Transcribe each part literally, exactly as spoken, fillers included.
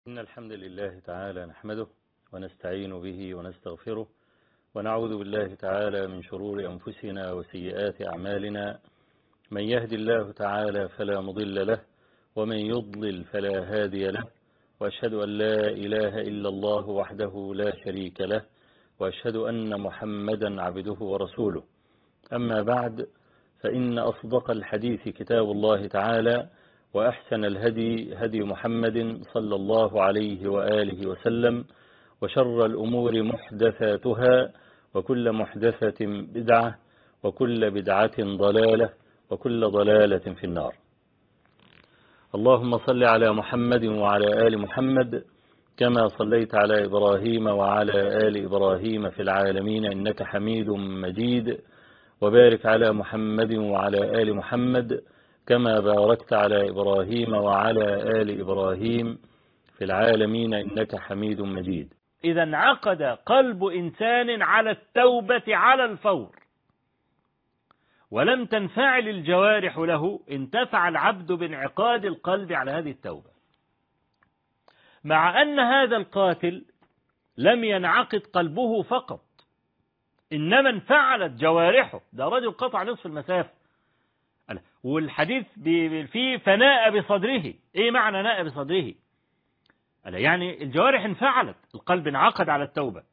إن الحمد لله تعالى نحمده ونستعين به ونستغفره ونعوذ بالله تعالى من شرور أنفسنا وسيئات أعمالنا. من يهدي الله تعالى فلا مضل له ومن يضلل فلا هادي له، وأشهد أن لا إله إلا الله وحده لا شريك له، وأشهد أن محمدا عبده ورسوله. أما بعد، فإن أصدق الحديث كتاب الله تعالى، وأحسن الهدي هدي محمد صلى الله عليه وآله وسلم، وشر الأمور محدثاتها، وكل محدثة بدعة، وكل بدعة ضلالة، وكل ضلالة في النار. اللهم صل على محمد وعلى آل محمد كما صليت على إبراهيم وعلى آل إبراهيم في العالمين إنك حميد مجيد، وبارك على محمد وعلى آل محمد كما باركت على إبراهيم وعلى آل إبراهيم في العالمين إنك حميد مجيد. إذا انعقد قلب إنسان على التوبة على الفور، ولم تنفعل الجوارح له، انتفع العبد بانعقاد القلب على هذه التوبة، مع أن هذا القاتل لم ينعقد قلبه فقط، إنما انفعلت جوارحه. ده رجل قطع نصف المسافة، والحديث فيه فناء بصدره. إيه معنى ناء بصدره؟ يعني الجوارح انفعلت، القلب انعقد على التوبة.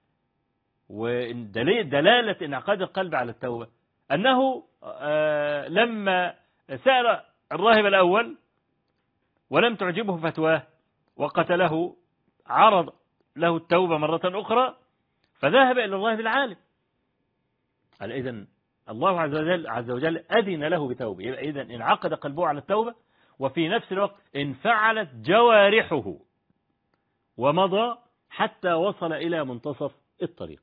ودلالة انعقاد القلب على التوبة أنه آه لما سأل الراهب الأول ولم تعجبه فتواه وقتله، عرض له التوبة مرة أخرى فذهب إلى الراهب العالم. قال إذن الله عز وجل, عز وجل أذن له بتوبة، إذن انعقد قلبه على التوبة، وفي نفس الوقت انفعلت جوارحه ومضى حتى وصل إلى منتصف الطريق.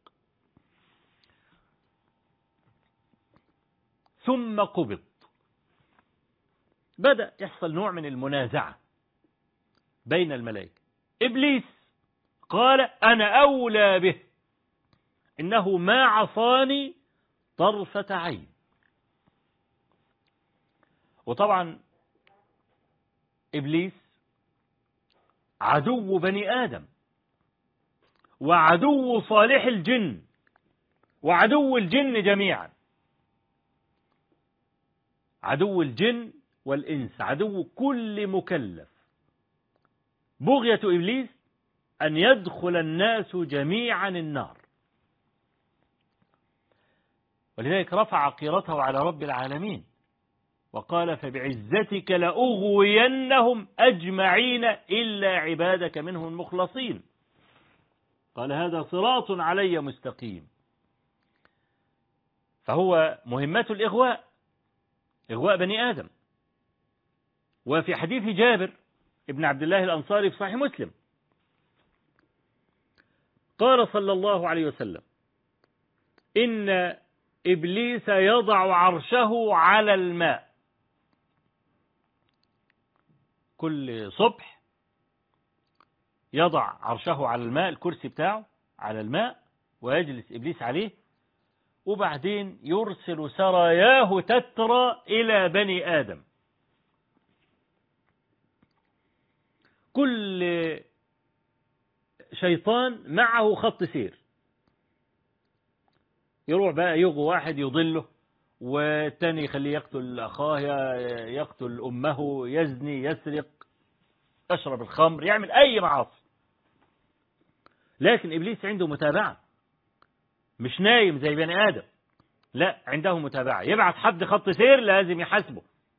ثم قبض. بدأ يحصل نوع من المنازعة بين الملائكة. إبليس قال أنا أولى به، إنه ما عصاني طرفة عين. وطبعا إبليس عدو بني آدم، وعدو صالح الجن، وعدو الجن جميعا، عدو الجن والإنس، عدو كل مكلف. بغية إبليس أن يدخل الناس جميعا النار، ولذلك رفع قيرته على رب العالمين وقال فبعزتك لأغوينهم أجمعين إلا عبادك منهم المخلصين. قال هذا صراط علي مستقيم. فهو مهمة الإغواء، إغواء بني آدم. وفي حديث جابر ابن عبد الله الأنصاري في صحيح مسلم قال صلى الله عليه وسلم إن إبليس يضع عرشه على الماء. كل صبح يضع عرشه على الماء، الكرسي بتاعه على الماء، ويجلس إبليس عليه، وبعدين يرسل سراياه تترى إلى بني آدم. كل شيطان معه خط سير، يروح بقى يغو واحد يضله، والتاني يخليه يقتل أخاه، يقتل أمه، يزني، يسرق، يشرب الخمر، يعمل أي معاصي. لكن إبليس عنده متابعة، مش نايم زي بني آدم، لا، عنده متابعة. يبعث حد خط سير لازم يحاسبه.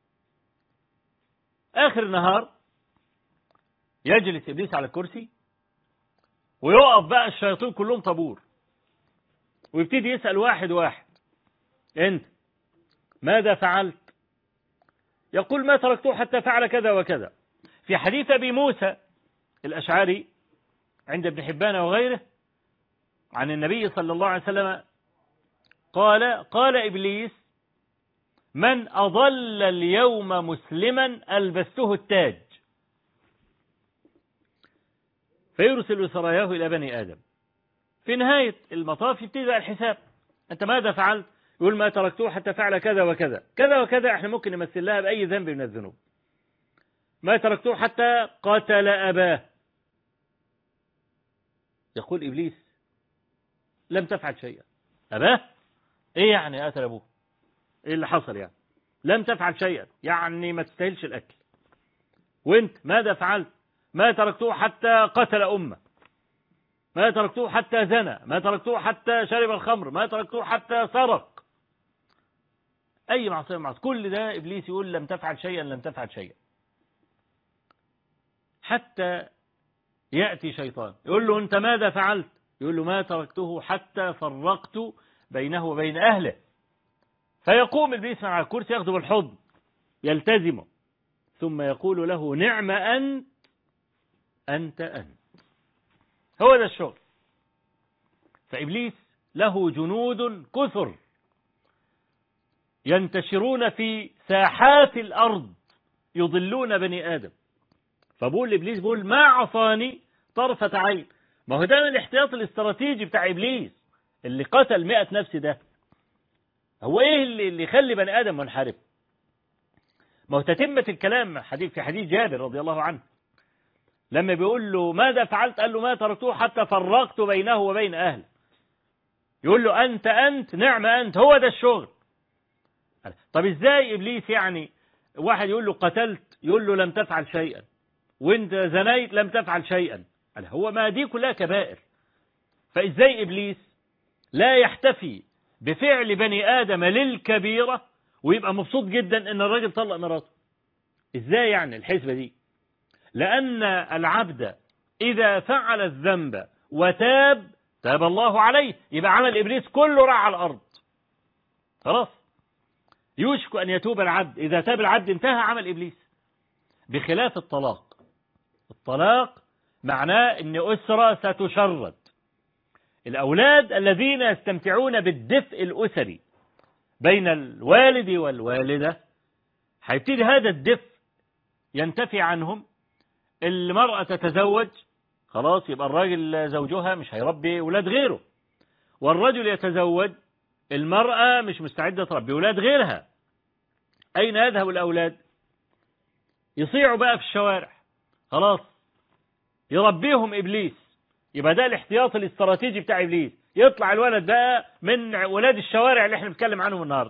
آخر النهار يجلس إبليس على الكرسي، ويقف بقى الشياطين كلهم طابور، ويبتدي يسأل واحد واحد أنت ماذا فعلت؟ يقول ما تركته حتى فعل كذا وكذا. في حديث أبي موسى الأشعري عند ابن حبان وغيره عن النبي صلى الله عليه وسلم قال قال إبليس من أضل اليوم مسلما ألبسته التاج. فيرسل سراياه إلى بني آدم. في نهاية المطاف يبتدأ الحساب، أنت ماذا فعلت؟ يقول ما تركته حتى فعل كذا وكذا كذا وكذا. احنا ممكن نمثل لها بأي ذنب من الذنوب. ما تركته حتى قتل أباه، يقول إبليس لم تفعل شيئا. أباه إيه يعني قتل أبوه؟ إيه اللي حصل يعني؟ لم تفعل شيئا يعني ما تستاهلش الأكل. وانت ماذا فعلت؟ ما تركته حتى قتل أمه، ما تركته حتى زنى، ما تركته حتى شرب الخمر، ما تركته حتى سرق. أي معصية معصية، كل ده إبليس يقول لم تفعل شيئا لم تفعل شيئا. حتى يأتي شيطان يقول له أنت ماذا فعلت؟ يقول له ما تركته حتى فرقت بينه وبين أهله. فيقوم إبليس على الكرسي ياخذه بالحضن يلتزمه، ثم يقول له نعم أنت أنت أنت. هو ده الشغل. فإبليس له جنود كثر ينتشرون في ساحات الأرض يضلون بني آدم. فبقول لإبليس بقول ما عصاني طرفة عين. ما هو ده من الاحتياط الاستراتيجي بتاع إبليس اللي قتل مئة نفس. ده هو إيه اللي يخلي بني آدم منحرف؟ ما هو تتمة الكلام حديث في حديث جابر رضي الله عنه لما بيقول له ماذا فعلت؟ قال له ما تركته حتى فرقت بينه وبين أهله. يقول له أنت أنت نعم أنت. هو ده الشغل. طب إزاي إبليس يعني واحد يقول له قتلت يقول له لم تفعل شيئا، وانت زنيت لم تفعل شيئا؟ هو ما دي كلها كبائر. فإزاي إبليس لا يحتفي بفعل بني آدم للكبيرة ويبقى مبسوط جدا ان الراجل طلق مراته؟ إزاي يعني الحسبة دي؟ لأن العبد إذا فعل الذنب وتاب تاب الله عليه. يبقى عمل إبليس كله راح على الأرض خلاص. يوشك أن يتوب العبد، إذا تاب العبد انتهى عمل إبليس. بخلاف الطلاق. الطلاق معناه أن أسرة ستشرد. الأولاد الذين يستمتعون بالدفء الأسري بين الوالد والوالدة هيبتدي هذا الدفء ينتفي عنهم. المرأة تتزوج خلاص يبقى الراجل زوجها مش هيربي أولاد غيره، والرجل يتزوج المرأة مش مستعدة تربي أولاد غيرها. أين يذهب الأولاد؟ يصيعوا بقى في الشوارع خلاص، يربيهم إبليس. يبقى ده الاحتياط الاستراتيجي بتاع إبليس. يطلع الولد بقى من ولاد الشوارع اللي احنا بنتكلم عنهم النهارده،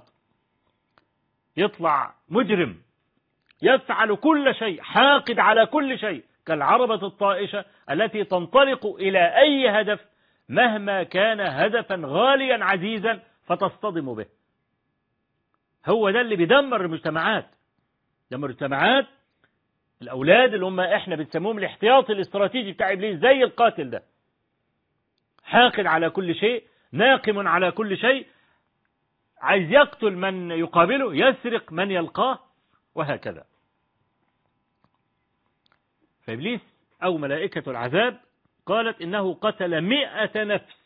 يطلع مجرم يفعل كل شيء، حاقد على كل شيء، كالعربة الطائشة التي تنطلق إلى أي هدف مهما كان هدفا غاليا عزيزا فتصطدم به. هو ده اللي بيدمر المجتمعات. دمر المجتمعات الأولاد اللي هم احنا بنسموهم الاحتياطي الاستراتيجي بتاع إبليس، زي القاتل ده، حاقد على كل شيء، ناقم على كل شيء، عايز يقتل من يقابله، يسرق من يلقاه، وهكذا. فإبليس أو ملائكة العذاب قالت إنه قتل مئة نفس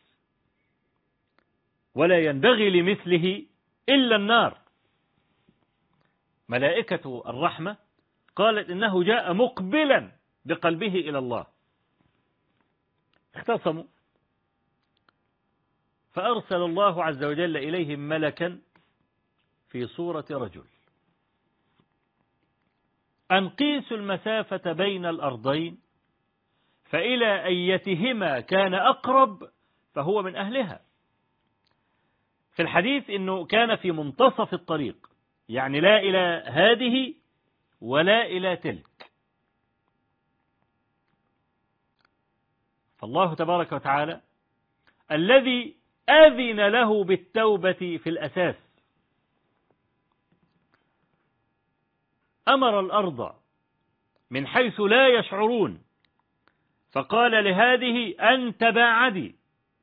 ولا ينبغي لمثله إلا النار. ملائكة الرحمة قالت إنه جاء مقبلا بقلبه إلى الله. اختصموا فأرسل الله عز وجل إليهم ملكا في صورة رجل أن قيسوا المسافة بين الأرضين فإلى أيتهما كان أقرب فهو من أهلها. في الحديث إنه كان في منتصف الطريق، يعني لا إلى هذه ولا إلى تلك. فالله تبارك وتعالى الذي أذن له بالتوبة في الأساس أمر الأرض من حيث لا يشعرون، فقال لهذه أن تباعدي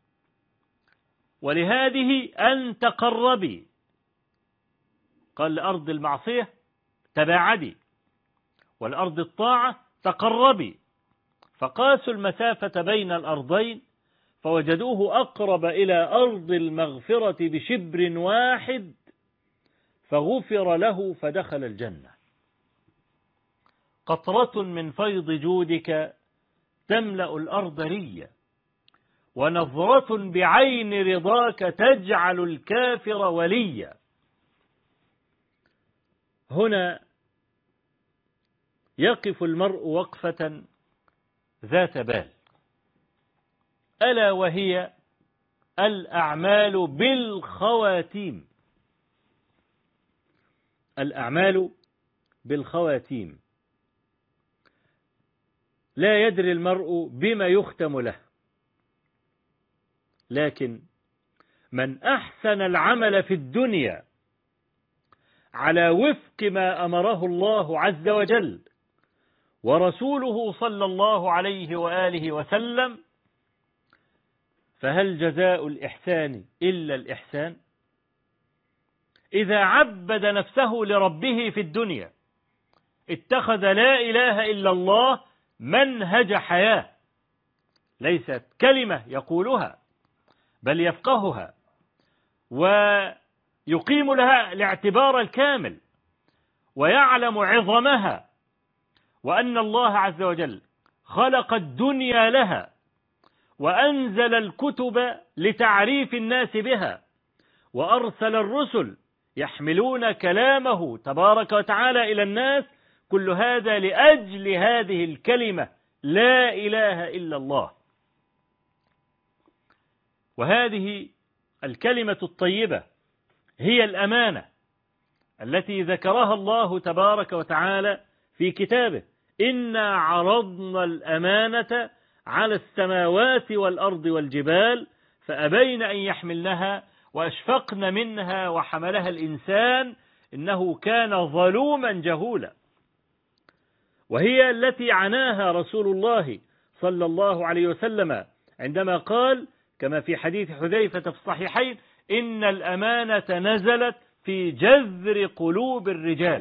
ولهذه أن تقربي. قال لأرض المعصية تباعدي والأرض الطاعة تقربي. فقاسوا المسافة بين الأرضين فوجدوه أقرب إلى أرض المغفرة بشبر واحد فغفر له فدخل الجنة. قطرة من فيض جودك تملأ الأرض ريا، ونظرة بعين رضاك تجعل الكافر وليا. هنا يقف المرء وقفة ذات بال. ألا وهي الأعمال بالخواتيم. الأعمال بالخواتيم. لا يدري المرء بما يختم له، لكن من أحسن العمل في الدنيا على وفق ما أمره الله عز وجل ورسوله صلى الله عليه وآله وسلم، فهل جزاء الإحسان إلا الإحسان؟ إذا عبد نفسه لربه في الدنيا اتخذ لا إله إلا الله منهج حياة، ليست كلمة يقولها بل يفقهها ويقيم لها الاعتبار الكامل ويعلم عظمها، وأن الله عز وجل خلق الدنيا لها وأنزل الكتب لتعريف الناس بها وأرسل الرسل يحملون كلامه تبارك وتعالى إلى الناس، كل هذا لأجل هذه الكلمة لا إله إلا الله. وهذه الكلمة الطيبة هي الأمانة التي ذكرها الله تبارك وتعالى في كتابه: إنا عرضنا الأمانة على السماوات والأرض والجبال فأبين أن يحملنها وأشفقن منها وحملها الإنسان إنه كان ظلوما جهولا. وهي التي عناها رسول الله صلى الله عليه وسلم عندما قال كما في حديث حذيفة في الصحيحين: إن الأمانة نزلت في جذر قلوب الرجال.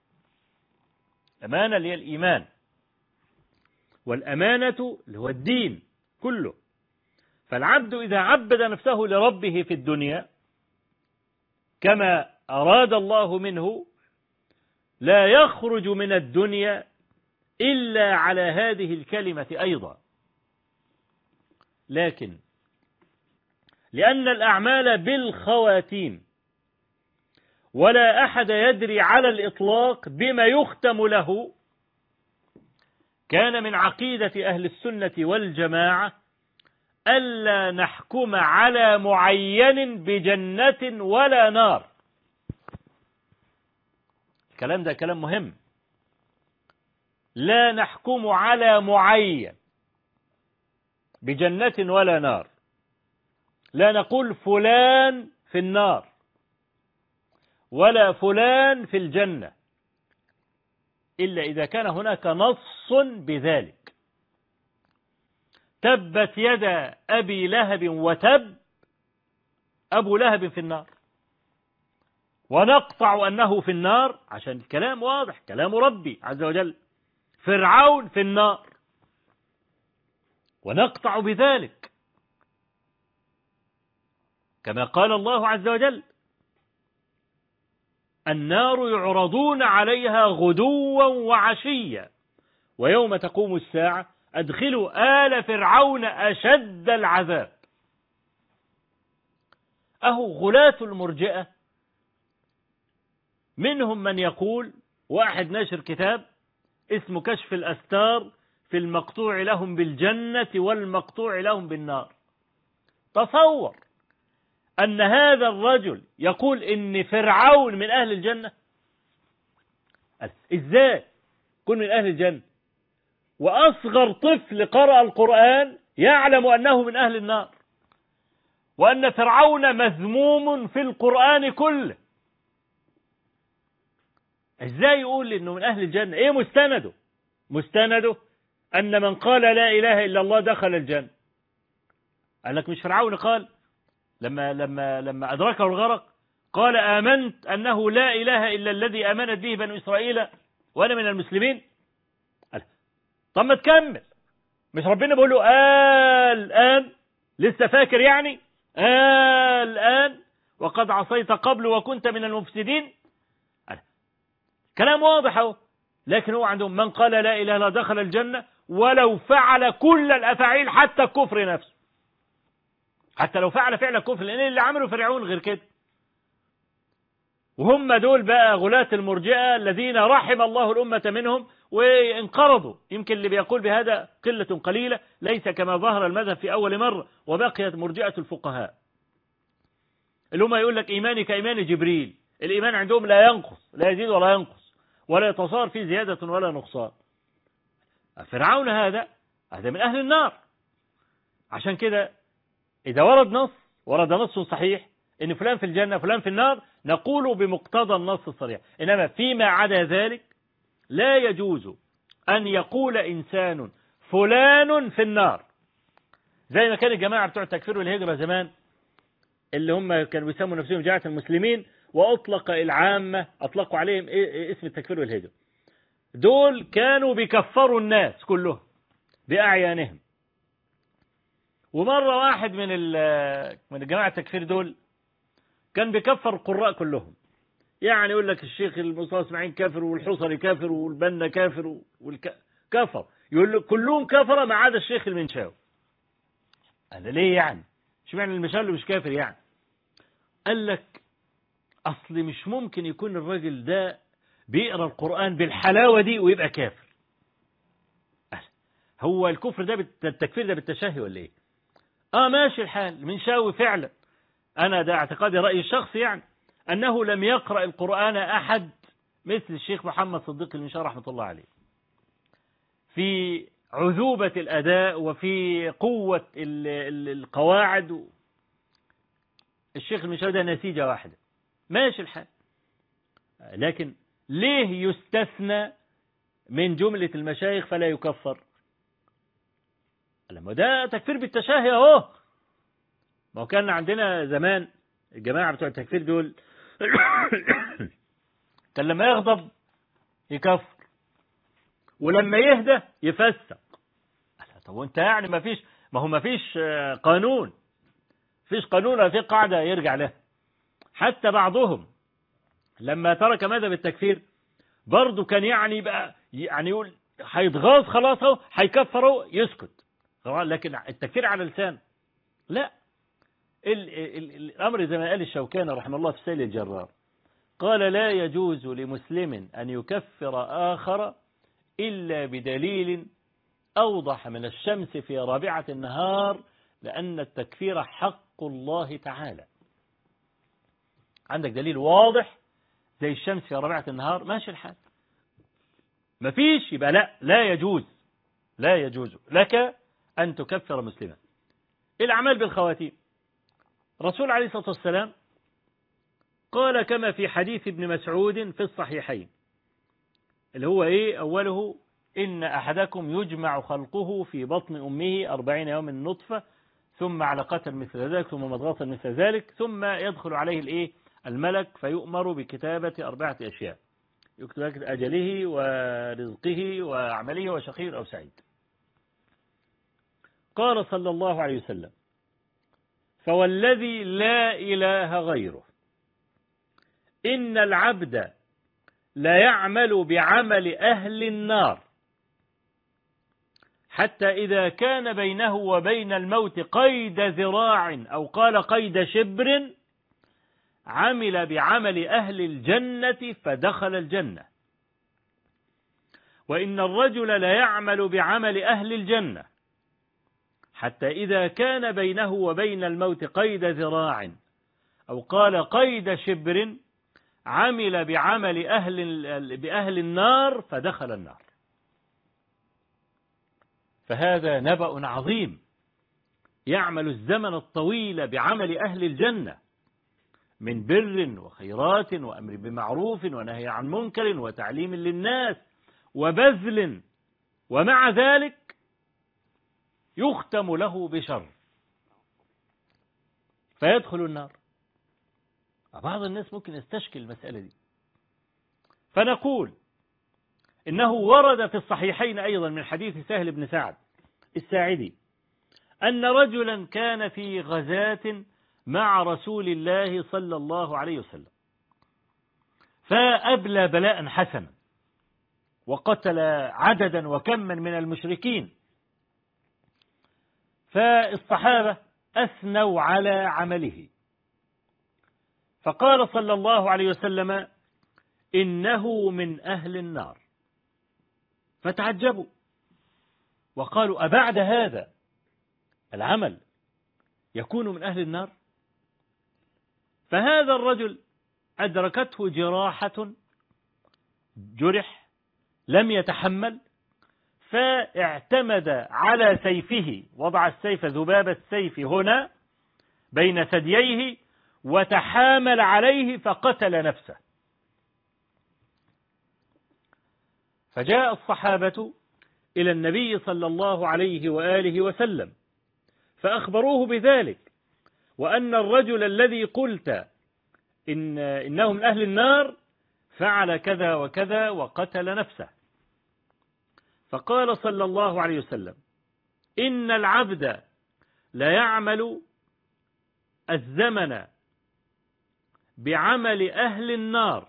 أمانة اللي هي الإيمان، والأمانة اللي هو الدين كله. فالعبد إذا عبد نفسه لربه في الدنيا كما أراد الله منه لا يخرج من الدنيا إلا على هذه الكلمة أيضا. لكن لأن الأعمال بالخواتيم ولا أحد يدري على الإطلاق بما يختم له، كان من عقيدة أهل السنة والجماعة ألا نحكم على معين بجنة ولا نار. الكلام ده كلام مهم. لا نحكم على معين بجنة ولا نار. لا نقول فلان في النار ولا فلان في الجنة إلا إذا كان هناك نص بذلك. تبت يد أبي لهب وتب، أبو لهب في النار، ونقطع أنه في النار عشان الكلام واضح، كلام ربي عز وجل. فرعون في النار ونقطع بذلك كما قال الله عز وجل: النار يعرضون عليها غدوا وعشيا ويوم تقوم الساعة أدخلوا آل فرعون أشد العذاب. أهو غلاة المرجئة منهم من يقول، واحد ناشر كتاب اسمه كشف الأستار في المقطوع لهم بالجنة والمقطوع لهم بالنار. تصور أن هذا الرجل يقول إن فرعون من أهل الجنة. إزاي يكون من أهل الجنة وأصغر طفل قرأ القرآن يعلم أنه من أهل النار، وأن فرعون مذموم في القرآن كله؟ إزاي يقول إنه من أهل الجنة؟ إيه مستنده؟ مستنده أن من قال لا إله إلا الله دخل الجنة. قال لك مش فرعون قال لما لما لما أدركه الغرق قال آمنت أنه لا إله إلا الذي آمنت به بنو إسرائيل وأنا من المسلمين؟ قال طب ما تكمل، مش ربنا بيقول له آه الآن لسه فاكر يعني آه الآن وقد عصيت قبل وكنت من المفسدين؟ قال كلام واضح اهو. لكن هو عندهم من قال لا إله إلا الله دخل الجنة ولو فعل كل الأفاعيل حتى الكفر نفسه، حتى لو فعل فعل الكفر، لأن اللي عمله فرعون غير كده. وهم دول بقى غلاة المرجئة الذين رحم الله الأمة منهم وانقرضوا. يمكن اللي بيقول بهذا قلة قليلة، ليس كما ظهر المذهب في أول مرة، وبقيت مرجئة الفقهاء اللي هم يقول لك إيماني كإيمان جبريل. الإيمان عندهم لا ينقص، لا يزيد ولا ينقص، ولا يتصار فيه زيادة ولا نقصان. فرعون هذا هذا من أهل النار. عشان كده إذا ورد نص ورد نص صحيح إن فلان في الجنة فلان في النار، نقول بمقتضى النص الصريح. إنما فيما عدا ذلك لا يجوز أن يقول إنسان فلان في النار، زي ما كان الجماعة بتوع التكفير والهجرة زمان اللي هم كانوا بيسموا نفسهم جماعة المسلمين، وأطلق العامة أطلقوا عليهم اسم التكفير والهجرة. دول كانوا بيكفروا الناس كلهم بأعيانهم. ومرة واحد من من الجماعة التكفير دول كان بيكفر القراء كلهم، يعني يقول لك الشيخ المصطفى اسماعيل كافر، والحصري كافر، والبنا كافر، والكفر يقول لك كلهم كفر ما عدا الشيخ المنشاوي. قال ليه يعني؟ اشمعنى المنشاوي مش كافر يعني؟ قال لك أصل مش ممكن يكون الراجل ده بيقرأ القرآن بالحلاوة دي ويبقى كافر. هو الكفر ده بالتكفير ده بالتشهي ولا ايه؟ اه ماشي الحال، المنشاوي فعلا أنا ده اعتقادي رأيي الشخصي يعني أنه لم يقرأ القرآن أحد مثل الشيخ محمد صديق المنشاوي رحمة الله عليه في عذوبة الأداء وفي قوة القواعد. الشيخ المنشاوي ده نسيجة واحدة ماشي الحال، لكن ليه يستثنى من جملة المشايخ فلا يكفر؟ لما ده تكفير بالتشهي اهو. ما كان عندنا زمان الجماعة بتوع التكفير دول كان لما يغضب يكفر، ولما يهدى يفسق. طب وانت يعني ما فيش، ما هو ما فيش قانون، فيش قانون ولا في قاعدة يرجع لها. حتى بعضهم لما ترك مذهب التكفير برضه كان يعني بقى يعني يقول هيتغاظ خلاص اهو هيكفروا يسكت، لكن التكفير على لسان لا. ال ال الأمر زي ما قال الشوكاني رحمه الله في سيل الجرار، قال لا يجوز لمسلم أن يكفر آخر إلا بدليل أوضح من الشمس في رابعة النهار، لأن التكفير حق الله تعالى. عندك دليل واضح زي الشمس في رابعة النهار ماشي الحال، مفيش يبقى لا لا يجوز لا يجوز لك أن تكفر مسلما. الأعمال بالخواتيم، الرسول عليه الصلاة والسلام قال كما في حديث ابن مسعود في الصحيحين اللي هو إيه أوله إن أحدكم يجمع خلقه في بطن أمه أربعين يوم نطفة ثم علقة مثل ذلك ثم مضغة مثل ذلك ثم يدخل عليه الإيه الملك فيؤمر بكتابة أربعة أشياء، يكتب أجله ورزقه وعمله وشقي أو سعيد. قال صلى الله عليه وسلم فوالذي لا إله غيره إن العبد لا يعمل بعمل أهل النار حتى إذا كان بينه وبين الموت قيد ذراع أو قال قيد شبر عمل بعمل أهل الجنة فدخل الجنة، وإن الرجل لا يعمل بعمل أهل الجنة حتى إذا كان بينه وبين الموت قيد ذراع أو قال قيد شبر عمل بعمل أهل بأهل النار فدخل النار. فهذا نبأ عظيم، يعمل الزمن الطويل بعمل أهل الجنة من بر وخيرات وأمر بمعروف ونهي عن منكر وتعليم للناس وبذل، ومع ذلك يختم له بشر فيدخل النار. بعض الناس ممكن يستشكل المسألة دي، فنقول إنه ورد في الصحيحين أيضا من حديث سهل بن سعد الساعدي أن رجلا كان في غزاة مع رسول الله صلى الله عليه وسلم فأبلى بلاء حسنا وقتل عددا وكما من المشركين، فالصحابة أثنوا على عمله، فقال صلى الله عليه وسلم إنه من أهل النار. فتعجبوا وقالوا أبعد هذا العمل يكون من أهل النار؟ فهذا الرجل أدركته جراحة، جرح لم يتحمل، فاعتمد على سيفه، وضع السيف ذباب السيف هنا بين ثدييه وتحامل عليه فقتل نفسه. فجاء الصحابة إلى النبي صلى الله عليه وآله وسلم فأخبروه بذلك، وأن الرجل الذي قلت إن إنه من أهل النار فعل كذا وكذا وقتل نفسه. فقال صلى الله عليه وسلم: إن العبد لا يعمل الزمن بعمل أهل النار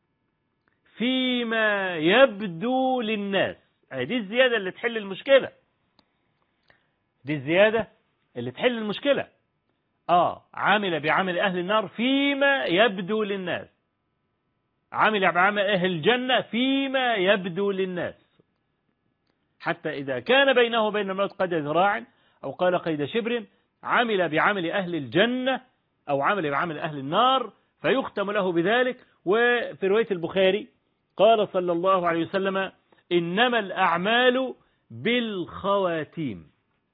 فيما يبدو للناس. دي الزيادة اللي تحل المشكلة، دي الزيادة اللي تحل المشكلة. آه عامل بعمل أهل النار فيما يبدو للناس، عامل بعمل أهل الجنة فيما يبدو للناس، حتى إذا كان بينه وبين الموت قد ذراع أو قال قيد شبر عمل بعمل أهل الجنة أو عمل بعمل أهل النار فيختم له بذلك. وفي رواية البخاري قال صلى الله عليه وسلم: إنما الأعمال بالخواتيم.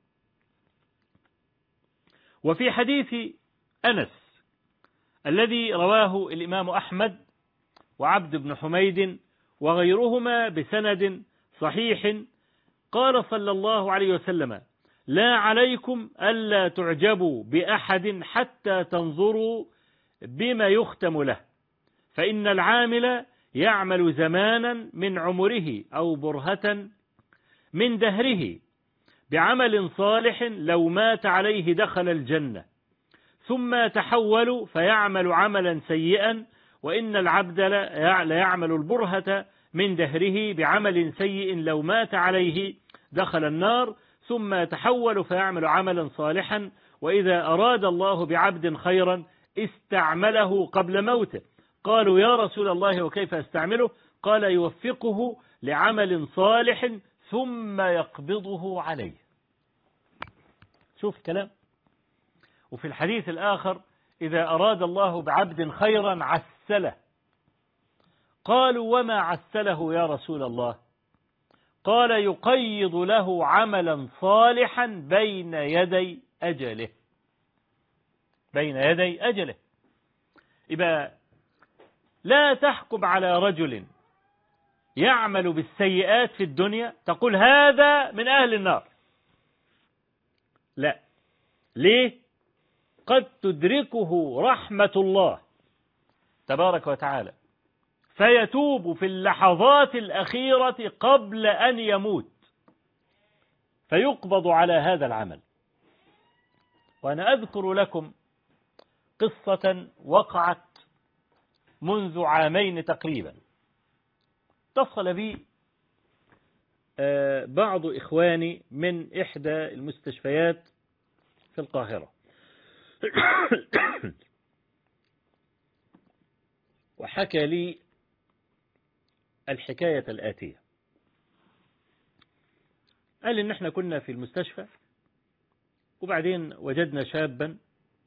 وفي حديث أنس الذي رواه الإمام أحمد وعبد بن حميد وغيرهما بسند صحيح قال صلى الله عليه وسلم: لا عليكم ألا تعجبوا بأحد حتى تنظروا بما يختم له، فإن العامل يعمل زمانا من عمره أو برهة من دهره بعمل صالح لو مات عليه دخل الجنة، ثم تحول فيعمل عملا سيئا، وإن العبد ليعمل البرهة من دهره بعمل سيء لو مات عليه دخل النار، ثم يتحول فيعمل عملا صالحا، وإذا أراد الله بعبد خيرا استعمله قبل موته. قالوا: يا رسول الله وكيف استعمله؟ قال: يوفقه لعمل صالح ثم يقبضه عليه. شوف الكلام. وفي الحديث الآخر: إذا أراد الله بعبد خيرا عسله. قالوا: وما عسله يا رسول الله؟ قال: يقيض له عملا صالحا بين يدي أجله. بين يدي أجله. يبقى لا تحكم على رجل يعمل بالسيئات في الدنيا تقول هذا من أهل النار. لا. ليه؟ قد تدركه رحمة الله تبارك وتعالى فيتوب في اللحظات الأخيرة قبل أن يموت فيقبض على هذا العمل. وأنا أذكر لكم قصة وقعت منذ عامين تقريبا. اتصل بي بعض إخواني من إحدى المستشفيات في القاهرة وحكى لي الحكاية الآتية. قال إن احنا كنا في المستشفى وبعدين وجدنا شابا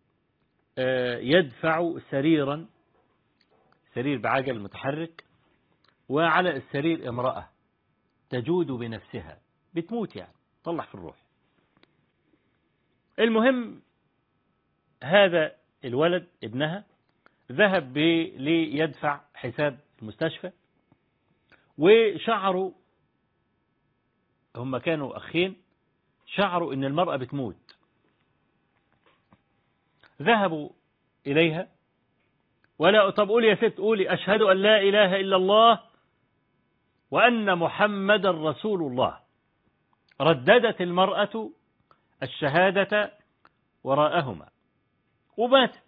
يدفع سريرا، سرير بعجل متحرك، وعلى السرير امرأة تجود بنفسها بتموت، يعني طلع في الروح. المهم هذا الولد ابنها ذهب ليدفع حساب المستشفى، وشعروا، هم كانوا أخين، شعروا إن المرأة بتموت. ذهبوا إليها ولا طب قولي يا ست، قولي أشهد أن لا إله إلا الله وأن محمد رسول الله. رددت المرأة الشهادة وراءهما وماتت.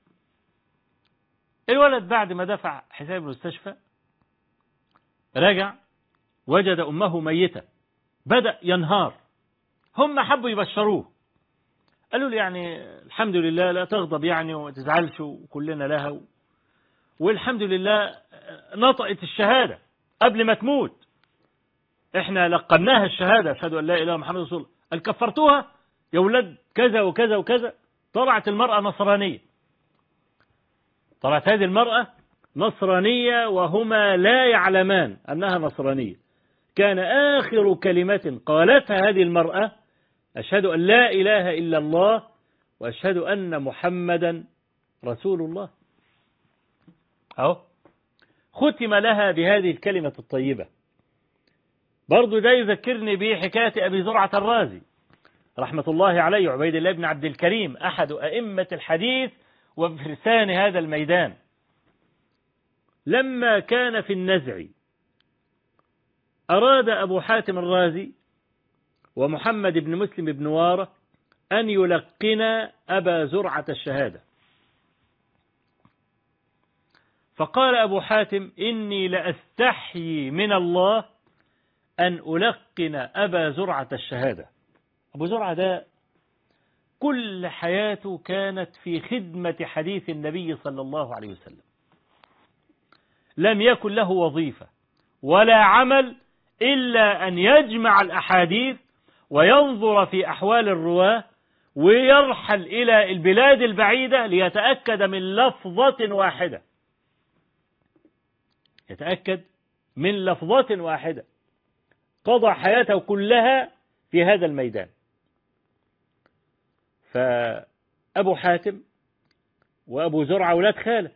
الولد بعد ما دفع حساب المستشفى رجع وجد أمه ميتة، بدأ ينهار. هم حبوا يبشروه، قالوا له يعني الحمد لله لا تغضب يعني وما تزعلش وكلنا لها، والحمد لله نطقت الشهادة قبل ما تموت. احنا لقناها الشهادة أشهد أن لا إله إلا محمد رسول الله، قال كفرتوها يا ولاد كذا وكذا وكذا. طلعت المرأة نصرانية، طلعت هذه المرأة نصرانية وهما لا يعلمان أنها نصرانية. كان آخر كلمة قالتها هذه المرأة أشهد أن لا إله إلا الله وأشهد أن محمدا رسول الله. أهو ختم لها بهذه الكلمة الطيبة. برضو ده يذكرني بحكاية أبي زرعة الرازي رحمة الله عليه، عبيد الله بن عبد الكريم، أحد أئمة الحديث وفرسان هذا الميدان. لما كان في النزع أراد أبو حاتم الرازي ومحمد بن مسلم بن وارة أن يلقن أبا زرعة الشهادة، فقال أبو حاتم إني لأستحيي من الله أن ألقن أبا زرعة الشهادة. أبو زرعة ده كل حياته كانت في خدمة حديث النبي صلى الله عليه وسلم، لم يكن له وظيفة ولا عمل إلا أن يجمع الأحاديث وينظر في أحوال الرواة ويرحل إلى البلاد البعيدة ليتأكد من لفظة واحدة، يتأكد من لفظة واحدة. قضى حياته كلها في هذا الميدان. فأبو حاتم وأبو زرعة أولاد خالة،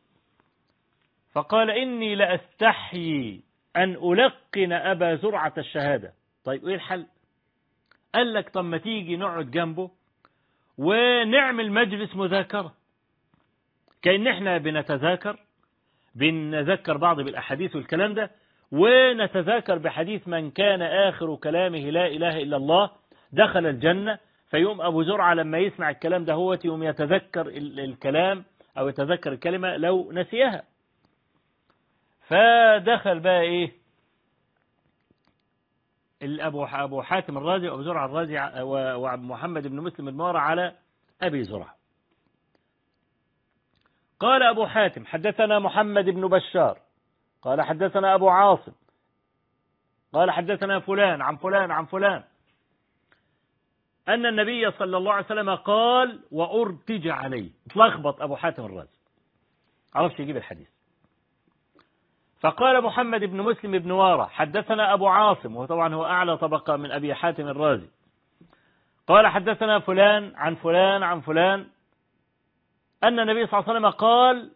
فقال إني لأستحيي أن ألقن أبا زرعة الشهادة. طيب إيه الحل؟ قال لك طب ما تيجي نقعد جنبه ونعمل مجلس مذاكرة، كأن احنا بنتذاكر بنذكر بعض بالأحاديث والكلام ده، ونتذاكر بحديث من كان آخر كلامه لا إله إلا الله دخل الجنة. فيوم أبو زرعة لما يسمع الكلام ده هو يوم يتذكر الكلام أو يتذكر الكلمة لو نسيها. فدخل بقى إيه الأبو أبو حاتم الرازي وأبو زرعة الرازي ومحمد بن مسلم بن وارة على أبي زرعة. قال أبو حاتم حدثنا محمد بن بشار قال حدثنا أبو عاصم قال حدثنا فلان عن فلان عن فلان أن النبي صلى الله عليه وسلم قال وأرتج عليه. اتلخبط أبو حاتم الرازي، عرفش يجيب الحديث. فقال محمد بن مسلم بن وارة حدثنا أبو عاصم، وهو طبعا هو أعلى طبقة من أبي حاتم الرازي، قال حدثنا فلان عن فلان عن فلان أن النبي صلى الله عليه وسلم قال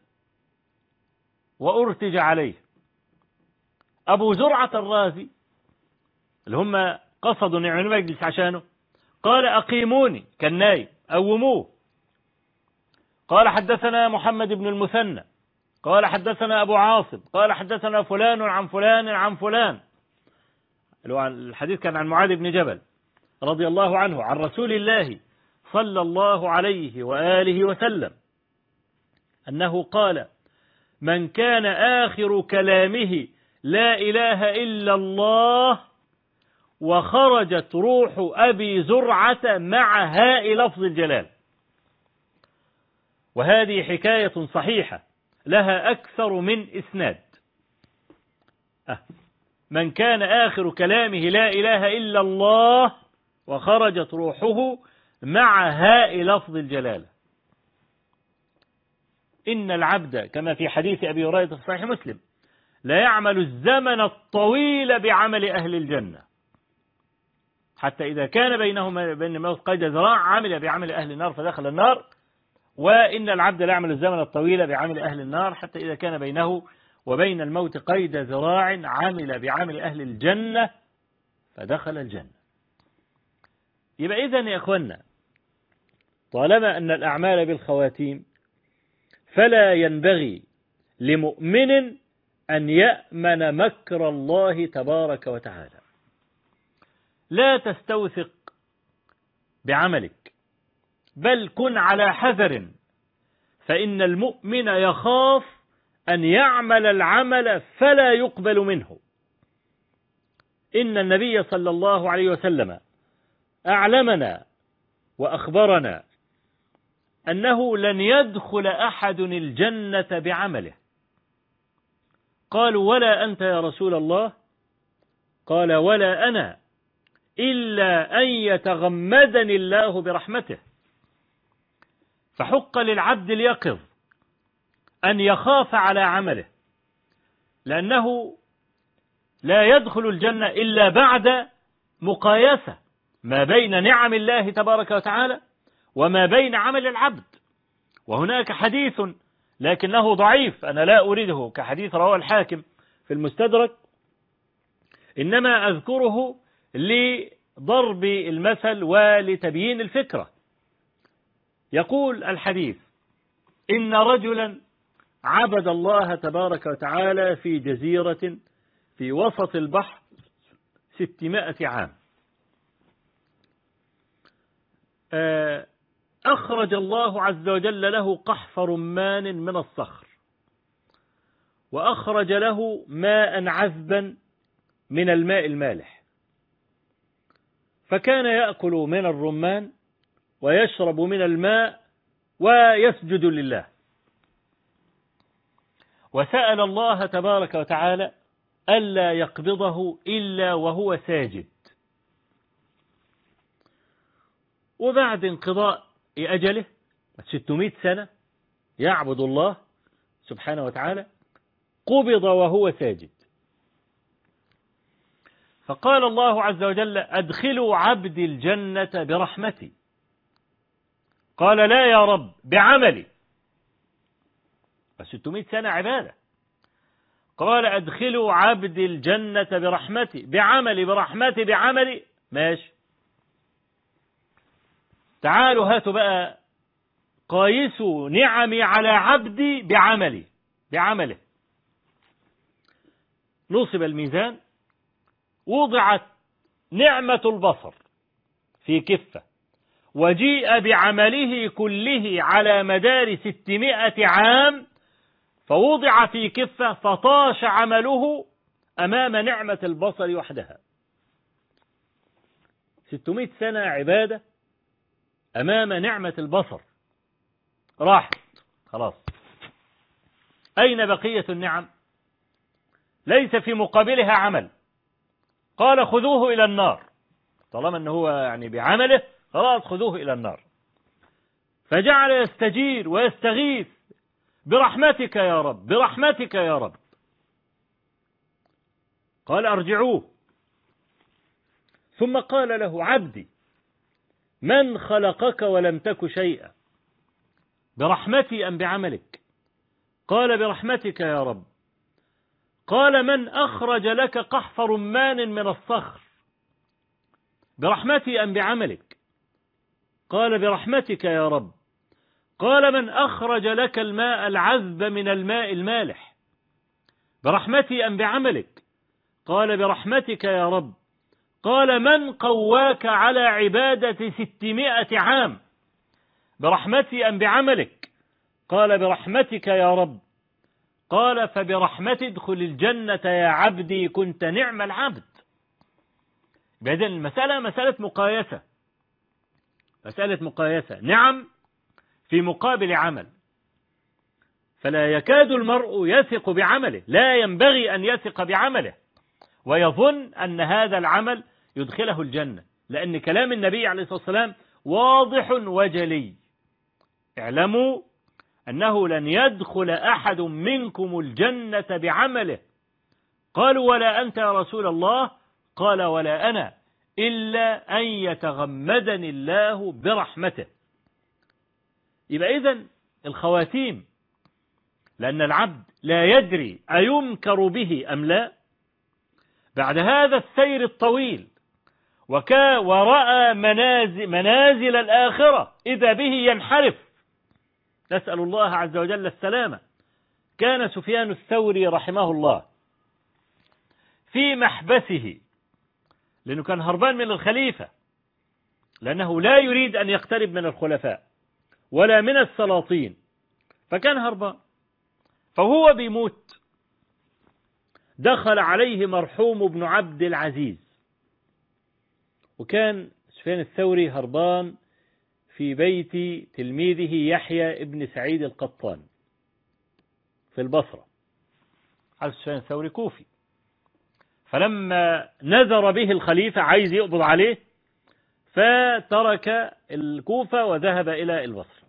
وأرتج عليه. أبو زرعة الرازي اللي هم قصدوا أن يعملوا مجلس عشانه قال أقيموني، كان نايم، قوموه. قال حدثنا محمد بن المثنى قال حدثنا أبو عاصم قال حدثنا فلان عن فلان عن فلان. الحديث كان عن معاذ بن جبل رضي الله عنه عن رسول الله صلى الله عليه وآله وسلم أنه قال من كان آخر كلامه لا إله إلا الله وخرجت روح أبي زرعة مع هاء لفظ الجلال. وهذه حكاية صحيحة لها أكثر من إسناد. أه. من كان آخر كلامه لا إله إلا الله وخرجت روحه مع هاء لفظ الجلالة. إن العبد كما في حديث أبي هريرة في صحيح مسلم لا يعمل الزمن الطويل بعمل أهل الجنة حتى إذا كان بينهما بين الموت قيد ذراع عمل بعمل أهل النار فدخل النار، وإن العبد لا يعمل الزمن الطويل بعمل أهل النار حتى إذا كان بينه وبين الموت قيد ذراع عمل بعمل أهل الجنة فدخل الجنة. يبقى إذن يا أخوانا طالما أن الأعمال بالخواتيم فلا ينبغي لمؤمن أن يأمن مكر الله تبارك وتعالى. لا تستوثق بعملك بل كن على حذر، فإن المؤمن يخاف أن يعمل العمل فلا يقبل منه. إن النبي صلى الله عليه وسلم أعلمنا وأخبرنا أنه لن يدخل أحد الجنة بعمله. قالوا ولا أنت يا رسول الله؟ قال ولا أنا إلا أن يتغمدني الله برحمته. فحق للعبد اليقظ أن يخاف على عمله، لأنه لا يدخل الجنة إلا بعد مقايسة ما بين نعم الله تبارك وتعالى وما بين عمل العبد. وهناك حديث لكنه ضعيف، أنا لا أريده كحديث رواه الحاكم في المستدرك، إنما أذكره لضرب المثل ولتبيين الفكرة. يقول الحديث: إن رجلا عبد الله تبارك وتعالى في جزيرة في وسط البحر ستمائة عام. أخرج الله عز وجل له قحف رمان من الصخر، وأخرج له ماء عذبا من الماء المالح، فكان يأكل من الرمان ويشرب من الماء ويسجد لله. وسأل الله تبارك وتعالى ألا يقبضه إلا وهو ساجد. وبعد انقضاء أجله ستمائة سنة يعبد الله سبحانه وتعالى، قبض وهو ساجد. فقال الله عز وجل: أدخلوا عبدي الجنة برحمتي. قال: لا يا رب، بعملي. ستمائة سنة عبادة. قال: أدخلوا عبدي الجنة برحمتي، بعملي برحمتي بعملي. ماشي، تعالوا هاتوا بقى قايسوا نعمي على عبدي بعملي بعمله. نصب الميزان، وضعت نعمة البصر في كفة، وجيء بعمله كله على مدار ستمائة عام فوضع في كفة، فطاش عمله أمام نعمة البصر وحدها. ستمائة سنة عبادة أمام نعمة البصر راحت خلاص. أين بقية النعم؟ ليس في مقابلها عمل. قال: خذوه إلى النار. طالما أنه هو يعني بعمله خلاص خذوه إلى النار. فجعل يستجير ويستغيث: برحمتك يا رب، برحمتك يا رب. قال: أرجعوه. ثم قال له: عبدي، من خلقك ولم تك شيئا؟ برحمتي أم بعملك؟ قال: برحمتك يا رب. قال: من أخرج لك قحف رمان من الصخر؟ برحمتي أم بعملك؟ قال: برحمتك يا رب. قال: من أخرج لك الماء العذب من الماء المالح؟ برحمتي أم بعملك؟ قال: برحمتك يا رب. قال: من قواك على عبادة ستمائة عام؟ برحمتي أم بعملك؟ قال: برحمتك يا رب. قال: فبرحمتي ادخل الجنة يا عبدي، كنت نعم العبد. إذن المسألة مسألة مقايسة، مسألة مقايسة، نعم في مقابل عمل. فلا يكاد المرء يثق بعمله، لا ينبغي أن يثق بعمله ويظن أن هذا العمل يدخله الجنة، لأن كلام النبي عليه الصلاة والسلام واضح وجلي: اعلموا أنه لن يدخل أحد منكم الجنة بعمله. قالوا: ولا أنت يا رسول الله؟ قال: ولا أنا إلا أن يتغمدني الله برحمته. يبقى إذن الخواتيم، لأن العبد لا يدري أينكر به أم لا بعد هذا السير الطويل، وكا ورأى منازل, منازل الآخرة إذا به ينحرف. نسأل الله عز وجل السلامة. كان سفيان الثوري رحمه الله في محبسه، لأنه كان هربان من الخليفة، لأنه لا يريد أن يقترب من الخلفاء ولا من السلاطين، فكان هربان. فهو بيموت دخل عليه مرحوم بن عبد العزيز، وكان سفيان الثوري هربان في بيت تلميذه يحيى ابن سعيد القطان في البصرة. عارف سفيان الثوري كوفي، فلما نذر به الخليفة عايز يقبض عليه فترك الكوفة وذهب إلى البصرة.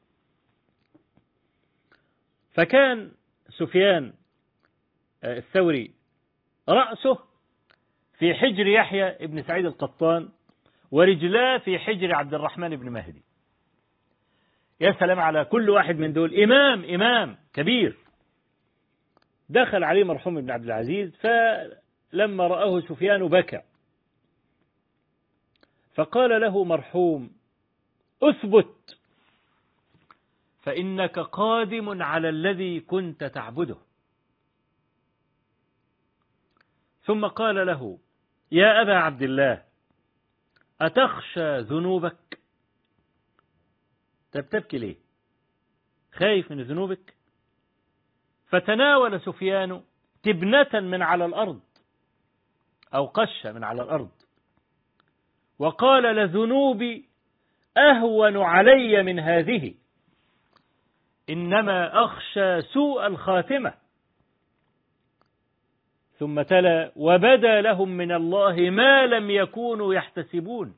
فكان سفيان الثوري رأسه في حجر يحيى ابن سعيد القطان ورجلاه في حجر عبد الرحمن بن مهدي. يا سلام على كل واحد من دول، إمام إمام كبير. دخل عليه مرحوم ابن عبد العزيز، فلما رآه سفيان بكى، فقال له مرحوم: أثبت، فإنك قادم على الذي كنت تعبده. ثم قال له: يا أبا عبد الله، أتخشى ذنوبك؟ تبكي ليه؟ خايف من ذنوبك؟ فتناول سفيان تبنة من على الأرض أو قشة من على الأرض وقال: لذنوبي أهون علي من هذه، إنما أخشى سوء الخاتمة. ثم تلا: وبدا لهم من الله ما لم يكونوا يحتسبون.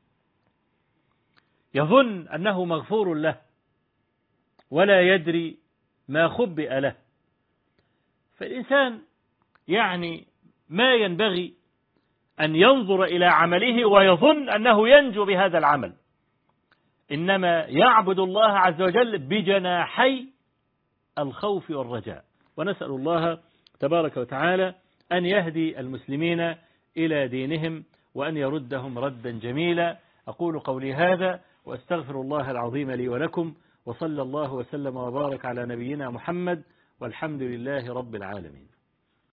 يظن أنه مغفور له ولا يدري ما خبئ له. فالإنسان يعني ما ينبغي أن ينظر إلى عمله ويظن أنه ينجو بهذا العمل، إنما يعبد الله عز وجل بجناحي الخوف والرجاء. ونسأل الله تبارك وتعالى أن يهدي المسلمين إلى دينهم وأن يردهم ردا جميلا. أقول قولي هذا وأستغفر الله العظيم لي ولكم، وصلى الله وسلم وبارك على نبينا محمد، والحمد لله رب العالمين.